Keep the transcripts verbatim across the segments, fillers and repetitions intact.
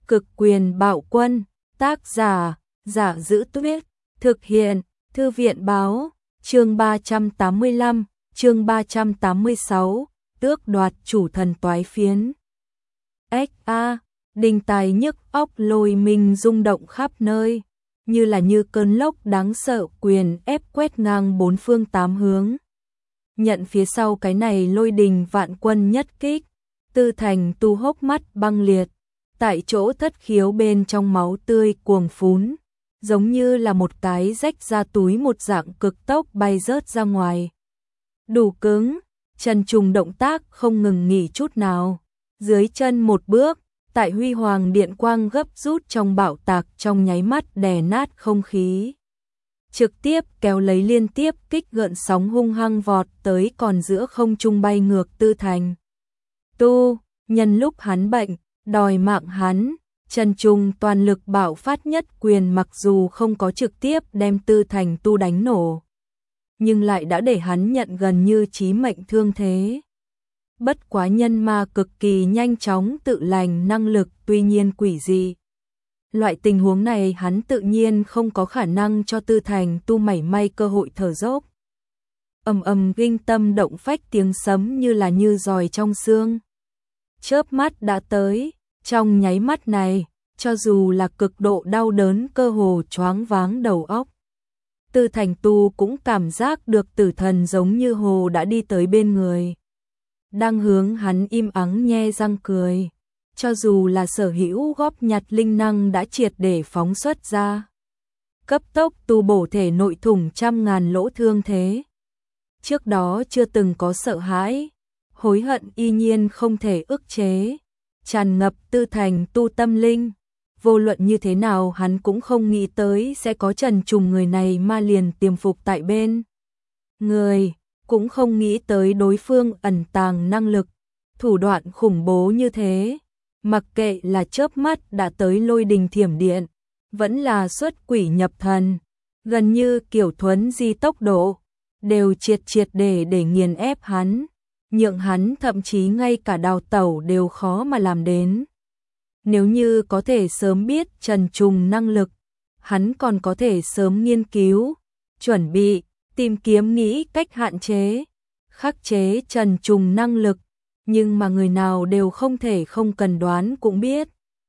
Cực quyền bạo quân, tác giả, Giả Giữ Tuyết, thực hiện, Thư viện báo, chương ba trăm tám mươi lăm, chương ba trăm tám mươi sáu, tước đoạt chủ thần toái phiến. ếch a, đình tài nhức óc lôi mình rung động khắp nơi, như là như cơn lốc đáng sợ quyền ép quét ngang bốn phương tám hướng. Nhận phía sau cái này lôi đình vạn quân nhất kích, Tư Thành tu hốc mắt băng liệt, tại chỗ thất khiếu bên trong máu tươi cuồng phún, giống như là một cái rách ra túi một dạng cực tốc bay rớt ra ngoài. Đủ cứng, Trần Trùng động tác không ngừng nghỉ chút nào, dưới chân một bước, tại huy hoàng điện quang gấp rút trong bạo tạc trong nháy mắt đè nát không khí. Trực tiếp kéo lấy liên tiếp kích gợn sóng hung hăng vọt tới còn giữa không trung bay ngược Tư Thành. Tu, nhân lúc hắn bệnh, đòi mạng hắn, Trần Trùng toàn lực bạo phát nhất quyền mặc dù không có trực tiếp đem Tư Thành tu đánh nổ, nhưng lại đã để hắn nhận gần như chí mệnh thương thế. Bất quá nhân ma cực kỳ nhanh chóng tự lành năng lực tuy nhiên quỷ dị. Loại tình huống này hắn tự nhiên không có khả năng cho Tư Thành tu mảy may cơ hội thở dốc. Ầm ầm kinh tâm động phách tiếng sấm như là như giòi trong xương. Chớp mắt đã tới, trong nháy mắt này, cho dù là cực độ đau đớn cơ hồ choáng váng đầu óc. Tư Thành tu cũng cảm giác được tử thần giống như hồ đã đi tới bên người. Đang hướng hắn im ắng nhe răng cười. Cho dù là sở hữu góp nhặt linh năng đã triệt để phóng xuất ra. Cấp tốc tu bổ thể nội thủng trăm ngàn lỗ thương thế. Trước đó chưa từng có sợ hãi, hối hận y nhiên không thể ức chế. Tràn ngập Tư Thành tu tâm linh. Vô luận như thế nào hắn cũng không nghĩ tới sẽ có Trần Trùng người này mà liền tiềm phục tại bên người, cũng không nghĩ tới đối phương ẩn tàng năng lực, thủ đoạn khủng bố như thế. Mặc kệ là chớp mắt đã tới lôi đình thiểm điện, vẫn là xuất quỷ nhập thần, gần như kiểu thuấn di tốc độ, đều triệt triệt để để nghiền ép hắn, nhượng hắn thậm chí ngay cả đào tẩu đều khó mà làm đến. Nếu như có thể sớm biết Trần Trùng năng lực, hắn còn có thể sớm nghiên cứu, chuẩn bị, tìm kiếm nghĩ cách hạn chế, khắc chế Trần Trùng năng lực. Nhưng mà người nào đều không thể không cần đoán cũng biết.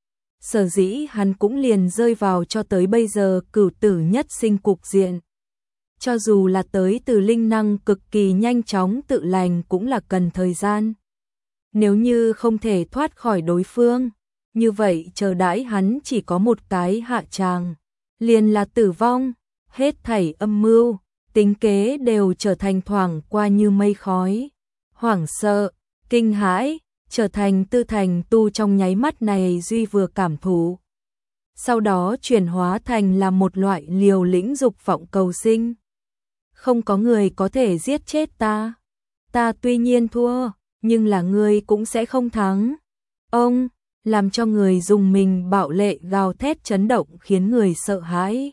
Sở dĩ hắn cũng liền rơi vào cho tới bây giờ cửu tử nhất sinh cục diện. Cho dù là tới từ linh năng cực kỳ nhanh chóng tự lành cũng là cần thời gian. Nếu như không thể thoát khỏi đối phương, như vậy chờ đãi hắn chỉ có một cái hạ tràng, liền là tử vong. Hết thảy âm mưu, tính kế đều trở thành thoảng qua như mây khói. Hoảng sợ, kinh hãi, trở thành Tư Thành tu trong nháy mắt này duy vừa cảm thụ. Sau đó chuyển hóa thành là một loại liều lĩnh dục vọng cầu sinh. Không có người có thể giết chết ta. Ta tuy nhiên thua, nhưng là ngươi cũng sẽ không thắng. Ông, làm cho người dùng mình bạo lệ gào thét chấn động khiến người sợ hãi.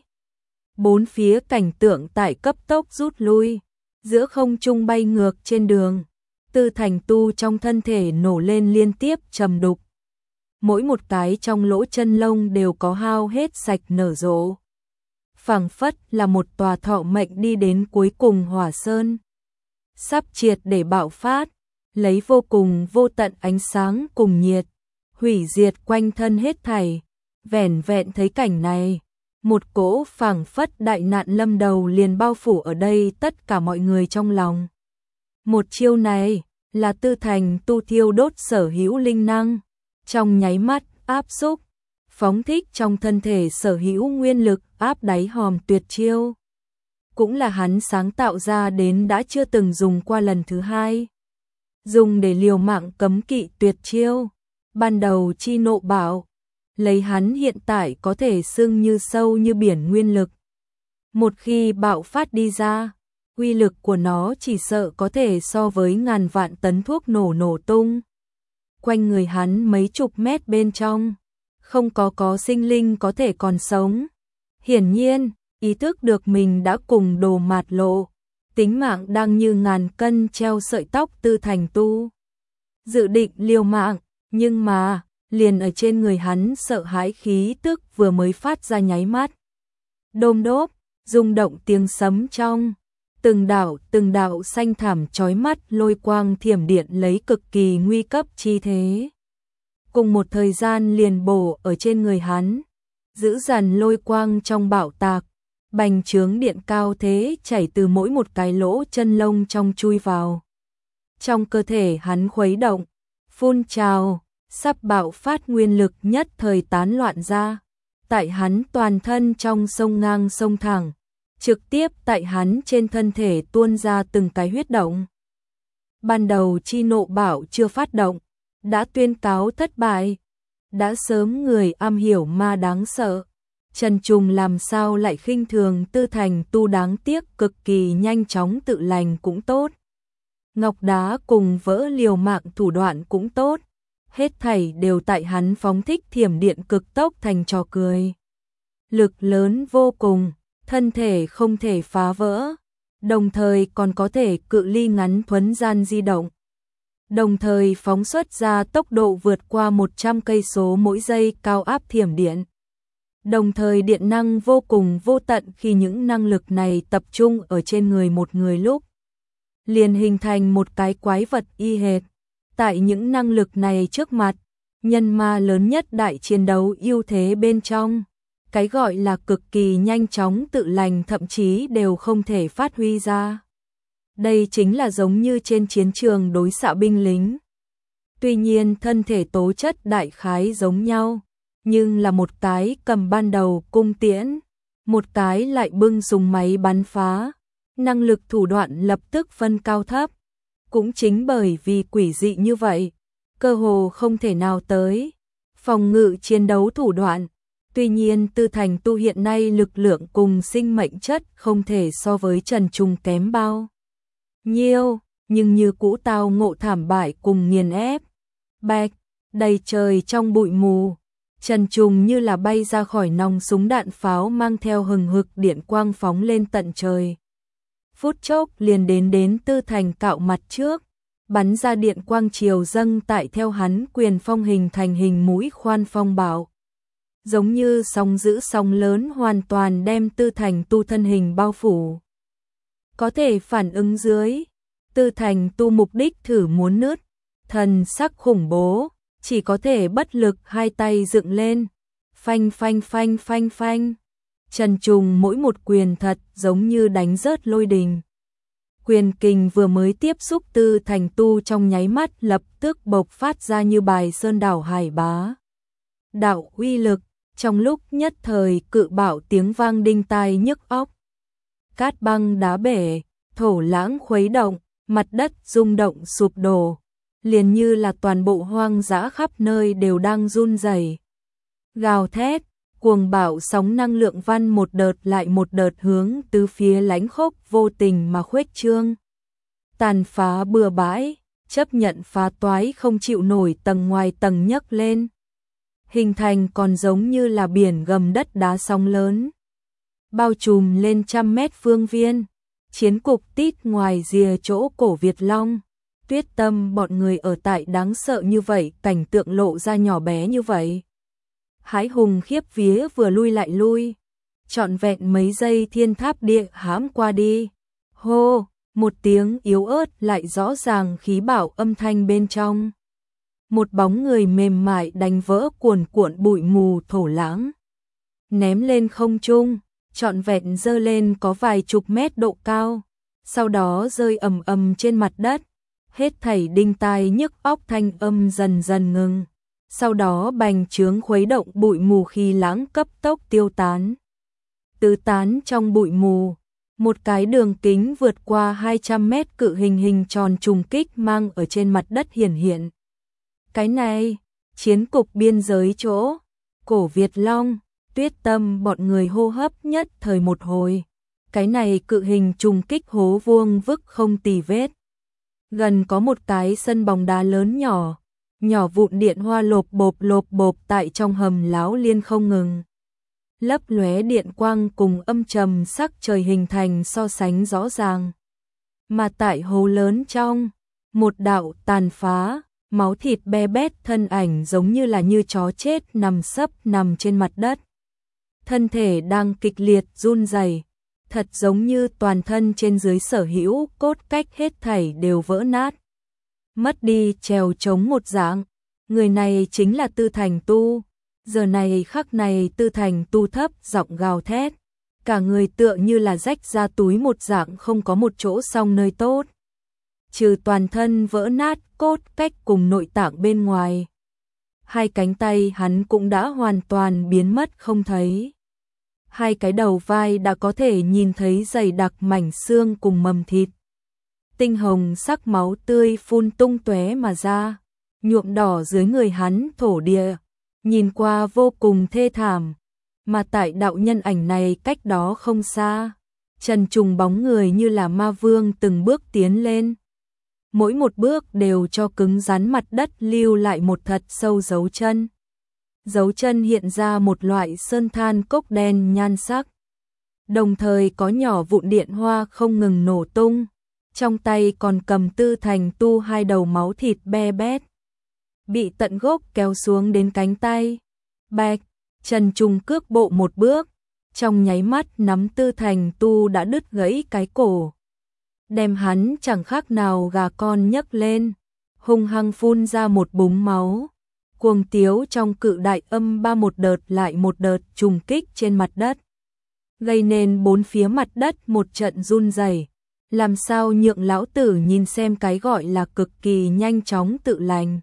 Bốn phía cảnh tượng tại cấp tốc rút lui, giữa không trung bay ngược trên đường. Tư Thành tu trong thân thể nổ lên liên tiếp trầm đục. Mỗi một cái trong lỗ chân lông đều có hao hết sạch nở rộ. Phảng phất là một tòa thọ mệnh đi đến cuối cùng hỏa sơn. Sắp triệt để bạo phát, lấy vô cùng vô tận ánh sáng cùng nhiệt, hủy diệt quanh thân hết thảy. Vẻn vẹn thấy cảnh này, một cỗ phảng phất đại nạn lâm đầu liền bao phủ ở đây tất cả mọi người trong lòng. Một chiêu này là Tư Thành tu thiêu đốt sở hữu linh năng, trong nháy mắt áp xúc, phóng thích trong thân thể sở hữu nguyên lực áp đáy hòm tuyệt chiêu. Cũng là hắn sáng tạo ra đến đã chưa từng dùng qua lần thứ hai. Dùng để liều mạng cấm kỵ tuyệt chiêu, ban đầu chi nộ bạo, lấy hắn hiện tại có thể xưng như sâu như biển nguyên lực. Một khi bạo phát đi ra, uy lực của nó chỉ sợ có thể so với ngàn vạn tấn thuốc nổ nổ tung. Quanh người hắn mấy chục mét bên trong, không có có sinh linh có thể còn sống. Hiển nhiên, ý thức được mình đã cùng đồ mạt lộ, tính mạng đang như ngàn cân treo sợi tóc Tư Thành tu. Dự định liều mạng, nhưng mà, liền ở trên người hắn sợ hãi khí tức vừa mới phát ra nháy mắt. Đôm đốp, rung động tiếng sấm trong, từng đạo từng đạo xanh thảm chói mắt lôi quang thiểm điện lấy cực kỳ nguy cấp chi thế. Cùng một thời gian liền bổ ở trên người hắn, giữ dằn lôi quang trong bạo tạc, bành trướng điện cao thế chảy từ mỗi một cái lỗ chân lông trong chui vào. Trong cơ thể hắn khuấy động, phun trào, sắp bạo phát nguyên lực nhất thời tán loạn ra. Tại hắn toàn thân trong sông ngang sông thẳng, trực tiếp tại hắn trên thân thể tuôn ra từng cái huyết động. Ban đầu chi nộ bảo chưa phát động, đã tuyên cáo thất bại, đã sớm người am hiểu ma đáng sợ. Trần Trùng làm sao lại khinh thường Tư Thành tu đáng tiếc cực kỳ nhanh chóng tự lành cũng tốt. Ngọc đá cùng vỡ liều mạng thủ đoạn cũng tốt. Hết thảy đều tại hắn phóng thích thiểm điện cực tốc thành trò cười. Lực lớn vô cùng, thân thể không thể phá vỡ, đồng thời còn có thể cự ly ngắn thuấn gian di động. Đồng thời phóng xuất ra tốc độ vượt qua một trăm cây số mỗi giây cao áp thiểm điện. Đồng thời điện năng vô cùng vô tận khi những năng lực này tập trung ở trên người một người lúc. Liền hình thành một cái quái vật y hệt. Tại những năng lực này trước mặt, nhân ma lớn nhất đại chiến đấu ưu thế bên trong. Cái gọi là cực kỳ nhanh chóng tự lành thậm chí đều không thể phát huy ra. Đây chính là giống như trên chiến trường đối xạ binh lính. Tuy nhiên thân thể tố chất đại khái giống nhau, nhưng là một cái cầm ban đầu cung tiễn, một cái lại bưng dùng máy bắn phá, năng lực thủ đoạn lập tức phân cao thấp. Cũng chính bởi vì quỷ dị như vậy, cơ hồ không thể nào tới phòng ngự chiến đấu thủ đoạn. Tuy nhiên Tư Thành tu hiện nay lực lượng cùng sinh mệnh chất không thể so với Trần Trùng kém bao nhiêu, nhưng như cũ tao ngộ thảm bại cùng nghiền ép. Bạch, đầy trời trong bụi mù, Trần Trùng như là bay ra khỏi nòng súng đạn pháo mang theo hừng hực điện quang phóng lên tận trời. Phút chốc liền đến đến Tư Thành cạo mặt trước, bắn ra điện quang chiều dâng tại theo hắn quyền phong hình thành hình mũi khoan phong bạo. Giống như sóng dữ sóng lớn hoàn toàn đem Tư Thành tu thân hình bao phủ. Có thể phản ứng dưới, Tư Thành tu mục đích thử muốn nứt, thần sắc khủng bố, chỉ có thể bất lực hai tay dựng lên, phanh phanh phanh phanh phanh. Trần Trùng mỗi một quyền thật giống như đánh rớt lôi đình. Quyền kình vừa mới tiếp xúc Tư Thành tu trong nháy mắt lập tức bộc phát ra như bài sơn đảo hải bá. Đạo uy lực, trong lúc nhất thời cự bạo tiếng vang đinh tai nhức óc. Cát băng đá bể, thổ lãng khuấy động, mặt đất rung động sụp đổ, liền như là toàn bộ hoang dã khắp nơi đều đang run rẩy. Gào thét, cuồng bạo sóng năng lượng văn một đợt lại một đợt hướng từ phía lãnh khốc vô tình mà khuếch trương. Tàn phá bừa bãi, chấp nhận phá toái không chịu nổi tầng ngoài tầng nhấc lên. Hình thành còn giống như là biển gầm đất đá sóng lớn. Bao trùm lên trăm mét phương viên, chiến cục tít ngoài rìa chỗ cổ Việt Long. Tuyết Tâm bọn người ở tại đáng sợ như vậy, cảnh tượng lộ ra nhỏ bé như vậy. Hái hùng khiếp vía vừa lui lại lui, trọn vẹn mấy giây thiên tháp địa hãm qua đi. Hô, một tiếng yếu ớt lại rõ ràng khí bạo âm thanh bên trong. Một bóng người mềm mại đánh vỡ cuồn cuộn bụi mù thổ lãng. Ném lên không trung, trọn vẹn dơ lên có vài chục mét độ cao, sau đó rơi ầm ầm trên mặt đất. Hết thảy đinh tai nhức óc thanh âm dần dần ngừng. Sau đó bành trướng khuấy động bụi mù khi lãng cấp tốc tiêu tán. Tứ tán trong bụi mù, một cái đường kính vượt qua hai trăm mét cự hình hình tròn trùng kích mang ở trên mặt đất hiển hiện. Cái này, chiến cục biên giới chỗ, cổ Việt Long, Tuyết Tâm bọn người hô hấp nhất thời một hồi. Cái này cự hình trùng kích hố vuông vức không tì vết. Gần có một cái sân bóng đá lớn nhỏ, nhỏ vụn điện hoa lộp bộp lộp bộp tại trong hầm láo liên không ngừng. Lấp lóe điện quang cùng âm trầm sắc trời hình thành so sánh rõ ràng. Mà tại hố lớn trong, một đạo tàn phá, máu thịt be bét, thân ảnh giống như là như chó chết nằm sấp nằm trên mặt đất. Thân thể đang kịch liệt run rẩy, thật giống như toàn thân trên dưới sở hữu cốt cách hết thảy đều vỡ nát. Mất đi trèo trống một dạng, người này chính là Tư Thành Tu. Giờ này khắc này Tư Thành Tu thấp giọng gào thét, cả người tựa như là rách ra túi một dạng, không có một chỗ song nơi tốt. Trừ toàn thân vỡ nát cốt cách cùng nội tạng bên ngoài, hai cánh tay hắn cũng đã hoàn toàn biến mất không thấy. Hai cái đầu vai đã có thể nhìn thấy dày đặc mảnh xương cùng mầm thịt. Tinh hồng sắc máu tươi phun tung tóe mà ra, nhuộm đỏ dưới người hắn thổ địa, nhìn qua vô cùng thê thảm. Mà tại đạo nhân ảnh này cách đó không xa, Trần Trùng bóng người như là ma vương từng bước tiến lên. Mỗi một bước đều cho cứng rắn mặt đất lưu lại một thật sâu dấu chân. Dấu chân hiện ra một loại sơn than cốc đen nhan sắc. Đồng thời có nhỏ vụn điện hoa không ngừng nổ tung. Trong tay còn cầm Tư Thành Tu hai đầu máu thịt be bét, bị tận gốc kéo xuống đến cánh tay. Bạch, Trần Trùng cước bộ một bước, trong nháy mắt nắm Tư Thành Tu đã đứt gãy cái cổ, đem hắn chẳng khác nào gà con nhấc lên, hung hăng phun ra một búng máu. Cuồng tiếu trong cự đại âm ba một đợt lại một đợt trùng kích trên mặt đất, gây nên bốn phía mặt đất một trận run rẩy. Làm sao nhượng lão tử nhìn xem cái gọi là cực kỳ nhanh chóng tự lành.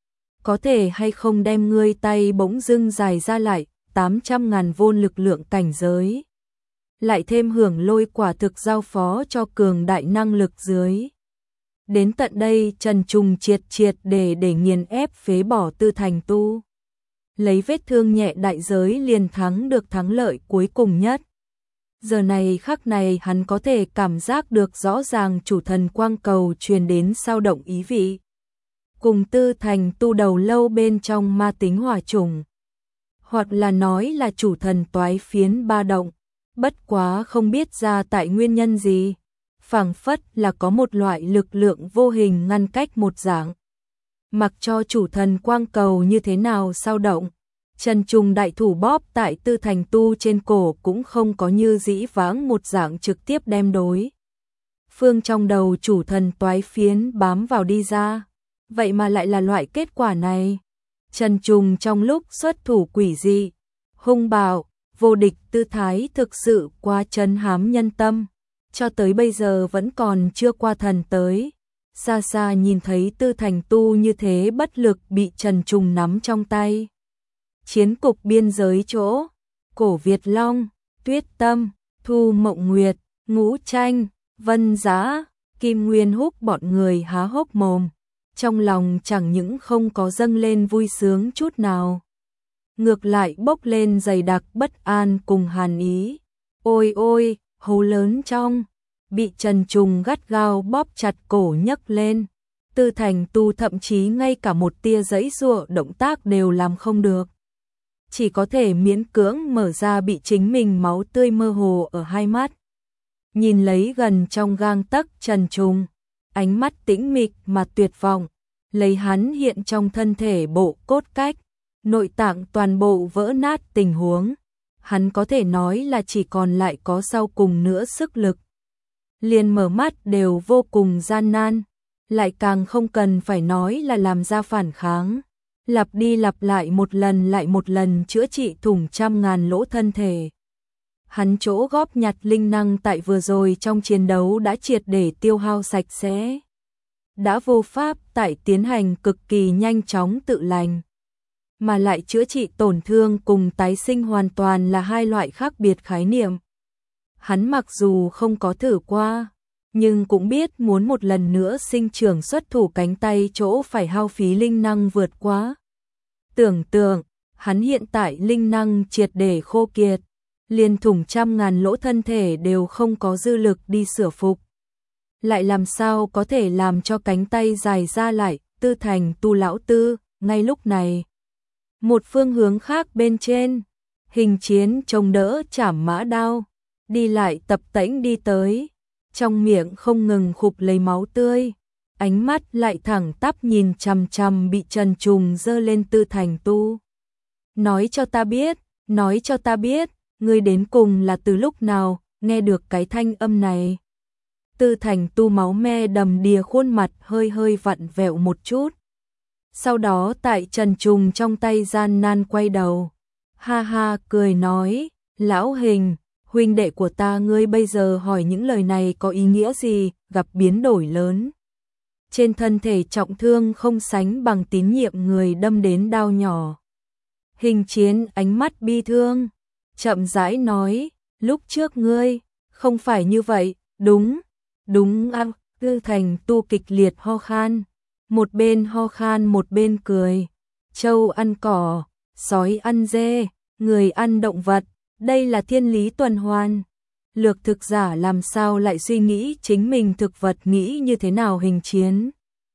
Có thể hay không đem ngươi tay bỗng dưng dài ra lại, tám trăm ngàn vôn lực lượng cảnh giới. Lại thêm hưởng lôi quả thực giao phó cho cường đại năng lực dưới. Đến tận đây Trần Trùng triệt triệt để để nghiền ép phế bỏ Tư Thành Tu. Lấy vết thương nhẹ đại giới liền thắng được thắng lợi cuối cùng nhất. Giờ này khắc này hắn có thể cảm giác được rõ ràng chủ thần quang cầu truyền đến sao động ý vị. Cùng Tư Thành Tu đầu lâu bên trong ma tính hỏa trùng. Hoặc là nói là chủ thần toái phiến ba động. Bất quá không biết ra tại nguyên nhân gì. Phảng phất là có một loại lực lượng vô hình ngăn cách một dạng. Mặc cho chủ thần quang cầu như thế nào sao động, Trần Trùng đại thủ bóp tại Tư Thành Tu trên cổ cũng không có như dĩ vãng một dạng trực tiếp đem đối phương trong đầu chủ thần toái phiến bám vào đi ra. Vậy mà lại là loại kết quả này. Trần Trùng trong lúc xuất thủ quỷ dị, hung bạo, vô địch tư thái thực sự quá trấn hám nhân tâm. Cho tới bây giờ vẫn còn chưa qua thần tới. Xa xa nhìn thấy Tư Thành Tu như thế bất lực bị Trần Trùng nắm trong tay. Chiến cục biên giới chỗ, Cổ Việt Long, Tuyết Tâm, Thu Mộng Nguyệt, Ngũ Tranh, Vân Giá, Kim Nguyên Húc bọn người há hốc mồm. Trong lòng chẳng những không có dâng lên vui sướng chút nào, ngược lại bốc lên dày đặc bất an cùng hàn ý. Ôi ôi, hố lớn trong, bị Trần Trùng gắt gao bóp chặt cổ nhấc lên. Tư Thành Tu thậm chí ngay cả một tia giãy giụa động tác đều làm không được. Chỉ có thể miễn cưỡng mở ra bị chính mình máu tươi mơ hồ ở hai mắt. Nhìn lấy gần trong gang tấc Trần Trùng, ánh mắt tĩnh mịch mà tuyệt vọng, lấy hắn hiện trong thân thể bộ cốt cách, nội tạng toàn bộ vỡ nát tình huống. Hắn có thể nói là chỉ còn lại có sau cùng nữa sức lực. Liền mở mắt đều vô cùng gian nan, lại càng không cần phải nói là làm ra phản kháng. Lặp đi lặp lại một lần lại một lần chữa trị thủng trăm ngàn lỗ thân thể. Hắn chỗ góp nhặt linh năng tại vừa rồi trong chiến đấu đã triệt để tiêu hao sạch sẽ. Đã vô pháp tại tiến hành cực kỳ nhanh chóng tự lành. Mà lại chữa trị tổn thương cùng tái sinh hoàn toàn là hai loại khác biệt khái niệm. Hắn mặc dù không có thử qua, nhưng cũng biết muốn một lần nữa sinh trưởng xuất thủ cánh tay chỗ phải hao phí linh năng vượt quá. Tưởng tượng, hắn hiện tại linh năng triệt để khô kiệt, liền thủng trăm ngàn lỗ thân thể đều không có dư lực đi sửa phục. Lại làm sao có thể làm cho cánh tay dài ra lại. Tư Thành Tu lão tư, ngay lúc này. Một phương hướng khác bên trên, Hình Chiến chống đỡ chảm mã đao, đi lại tập tễnh đi tới, trong miệng không ngừng khục lấy máu tươi, ánh mắt lại thẳng tắp nhìn chằm chằm bị Trần Trùng giơ lên Tư Thành Tu. Nói cho ta biết, nói cho ta biết, ngươi đến cùng là từ lúc nào nghe được cái thanh âm này. Tư Thành Tu máu me đầm đìa, khuôn mặt hơi hơi vặn vẹo một chút. Sau đó tại Trần Trùng trong tay gian nan quay đầu. Ha ha cười nói, lão Hình, huynh đệ của ta, ngươi bây giờ hỏi những lời này có ý nghĩa gì, gặp biến đổi lớn. Trên thân thể trọng thương không sánh bằng tín nhiệm người đâm đến đau nhỏ. Hình Chiến ánh mắt bi thương, chậm rãi nói, lúc trước ngươi, không phải như vậy, đúng, đúng à, Tư Thành Tu kịch liệt ho khan, một bên ho khan một bên cười, trâu ăn cỏ, sói ăn dê, người ăn động vật, đây là thiên lý tuần hoàn. Lược thực giả làm sao lại suy nghĩ chính mình thực vật nghĩ như thế nào. Hình Chiến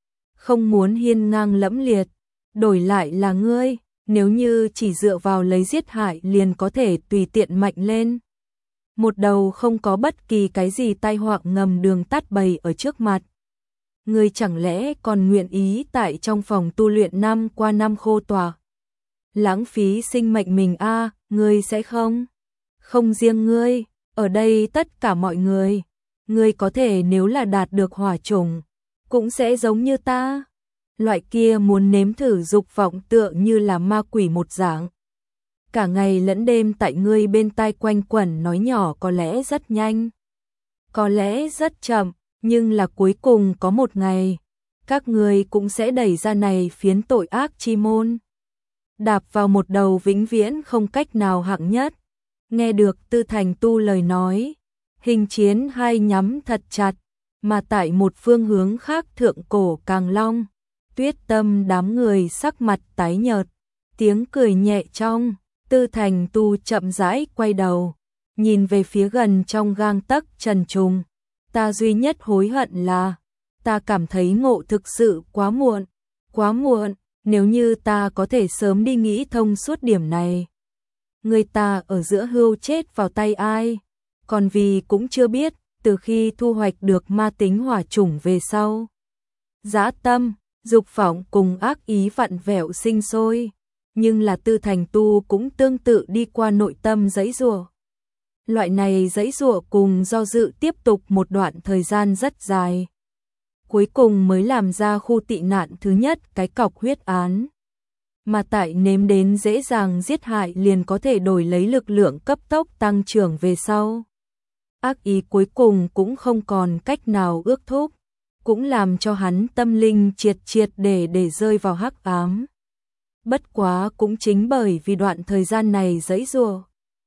không muốn hiên ngang lẫm liệt, đổi lại là ngươi, nếu như chỉ dựa vào lấy giết hại liền có thể tùy tiện mạnh lên. Một đầu không có bất kỳ cái gì tai họa ngầm đường tắt bày ở trước mặt. Ngươi chẳng lẽ còn nguyện ý tại trong phòng tu luyện năm qua năm khô tỏa, lãng phí sinh mệnh mình a à, ngươi sẽ không? Không riêng ngươi, ở đây tất cả mọi người, ngươi có thể nếu là đạt được hỏa chủng, cũng sẽ giống như ta. Loại kia muốn nếm thử dục vọng tựa như là ma quỷ một dạng. Cả ngày lẫn đêm tại ngươi bên tai quanh quẩn nói nhỏ, có lẽ rất nhanh, có lẽ rất chậm, nhưng là cuối cùng có một ngày, các ngươi cũng sẽ đẩy ra này phiến tội ác chi môn, đạp vào một đầu vĩnh viễn không cách nào hạng nhất. Nghe được Tư Thành Tu lời nói, Hình Chiến hai nhắm thật chặt, mà tại một phương hướng khác thượng cổ Càng Long, Tuyết Tâm đám người sắc mặt tái nhợt, tiếng cười nhẹ trong. Tư Thành Tu chậm rãi quay đầu, nhìn về phía gần trong gang tấc Trần Trùng. Ta duy nhất hối hận là, ta cảm thấy ngộ thực sự quá muộn, quá muộn, nếu như ta có thể sớm đi nghĩ thông suốt điểm này. Người ta ở giữa hưu chết vào tay ai, còn vì cũng chưa biết, từ khi thu hoạch được ma tính hỏa chủng về sau. Dã tâm, dục vọng cùng ác ý vặn vẹo sinh sôi. Nhưng là Tư Thành Tu cũng tương tự đi qua nội tâm giãy giụa. Loại này giãy giụa cùng do dự tiếp tục một đoạn thời gian rất dài. Cuối cùng mới làm ra khu tị nạn thứ nhất, cái cọc huyết án. Mà tại nếm đến dễ dàng giết hại liền có thể đổi lấy lực lượng cấp tốc tăng trưởng về sau. Ác ý cuối cùng cũng không còn cách nào ước thúc, cũng làm cho hắn tâm linh triệt triệt để để rơi vào hắc ám. Bất quá cũng chính bởi vì đoạn thời gian này giãy giụa,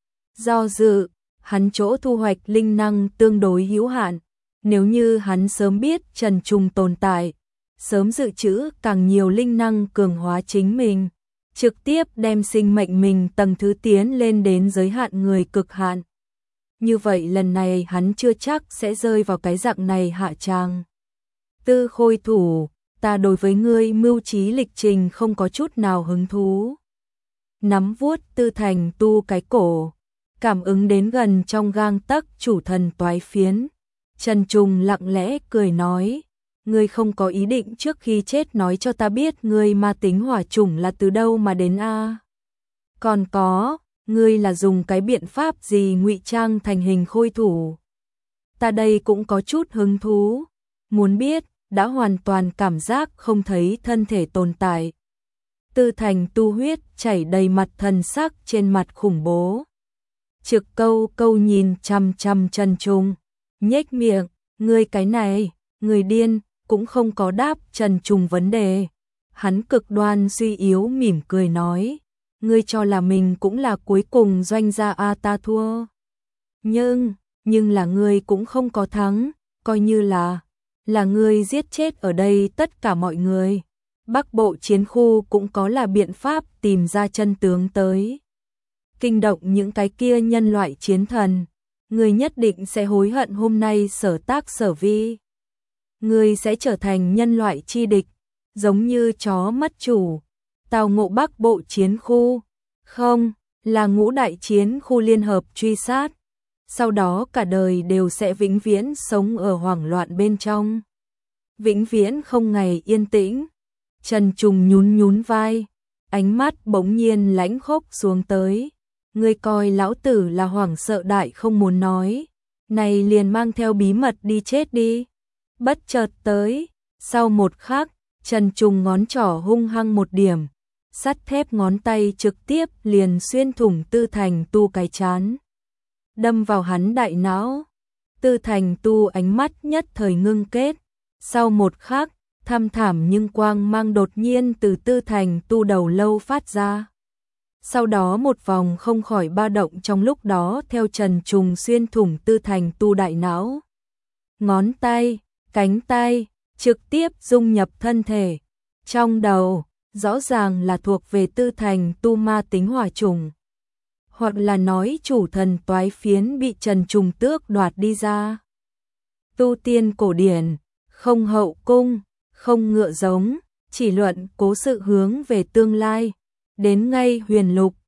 do dự, hắn chỗ thu hoạch linh năng tương đối hữu hạn. Nếu như hắn sớm biết Trần Trùng tồn tại, sớm dự trữ càng nhiều linh năng cường hóa chính mình, trực tiếp đem sinh mệnh mình tầng thứ tiến lên đến giới hạn người cực hạn. Như vậy lần này hắn chưa chắc sẽ rơi vào cái dạng này hạ tràng. Tư Khôi Thủ, ta đối với ngươi mưu trí lịch trình không có chút nào hứng thú. Nắm vuốt Tư Thành Tu cái cổ, cảm ứng đến gần trong gang tấc chủ thần toái phiến. Trần Trùng lặng lẽ cười nói, ngươi không có ý định trước khi chết nói cho ta biết ngươi ma tính hỏa chủng là từ đâu mà đến a? À? Còn có, ngươi là dùng cái biện pháp gì ngụy trang thành hình khôi thủ? Ta đây cũng có chút hứng thú, muốn biết, đã hoàn toàn cảm giác không thấy thân thể tồn tại. Tư Thành Tu huyết chảy đầy mặt, thần sắc trên mặt khủng bố. Trực câu câu nhìn chăm chăm Trần Trùng, nhếch miệng, ngươi cái này, người điên, cũng không có đáp Trần Trùng vấn đề. Hắn cực đoan suy yếu mỉm cười nói, ngươi cho là mình cũng là cuối cùng doanh gia a, ta thua. Nhưng, nhưng là ngươi cũng không có thắng, coi như là, là ngươi giết chết ở đây tất cả mọi người. Bắc Bộ chiến khu cũng có là biện pháp tìm ra chân tướng tới. Kinh động những cái kia nhân loại chiến thần, ngươi nhất định sẽ hối hận hôm nay sở tác sở vi. Ngươi sẽ trở thành nhân loại chi địch, giống như chó mất chủ. Tào ngộ Bắc Bộ chiến khu, không, là ngũ đại chiến khu liên hợp truy sát. Sau đó cả đời đều sẽ vĩnh viễn sống ở hoảng loạn bên trong. vĩnh viễn không ngày yên tĩnh. Trần Trùng nhún nhún vai, ánh mắt bỗng nhiên lãnh khốc xuống tới. Ngươi coi lão tử là hoảng sợ đại không muốn nói, này liền mang theo bí mật đi chết đi. Bất chợt tới, sau một khắc, Trần Trùng ngón trỏ hung hăng một điểm, sắt thép ngón tay trực tiếp liền xuyên thủng Tư Thành Tu cái trán, đâm vào hắn đại não. Tư Thành Tu ánh mắt nhất thời ngưng kết, sau một khắc, thăm thảm nhưng quang mang đột nhiên từ Tư Thành Tu đầu lâu phát ra. Sau đó một vòng không khỏi ba động trong lúc đó theo Trần Trùng xuyên thủng Tư Thành Tu đại não. Ngón tay, cánh tay, trực tiếp dung nhập thân thể. Trong đầu, rõ ràng là thuộc về Tư Thành Tu ma tính hỏa trùng. Hoặc là nói chủ thần toái phiến bị Trần Trùng tước đoạt đi ra. Tu tiên cổ điển, không hậu cung, không ngựa giống, chỉ luận cố sự hướng về tương lai. Đến ngay huyền lục,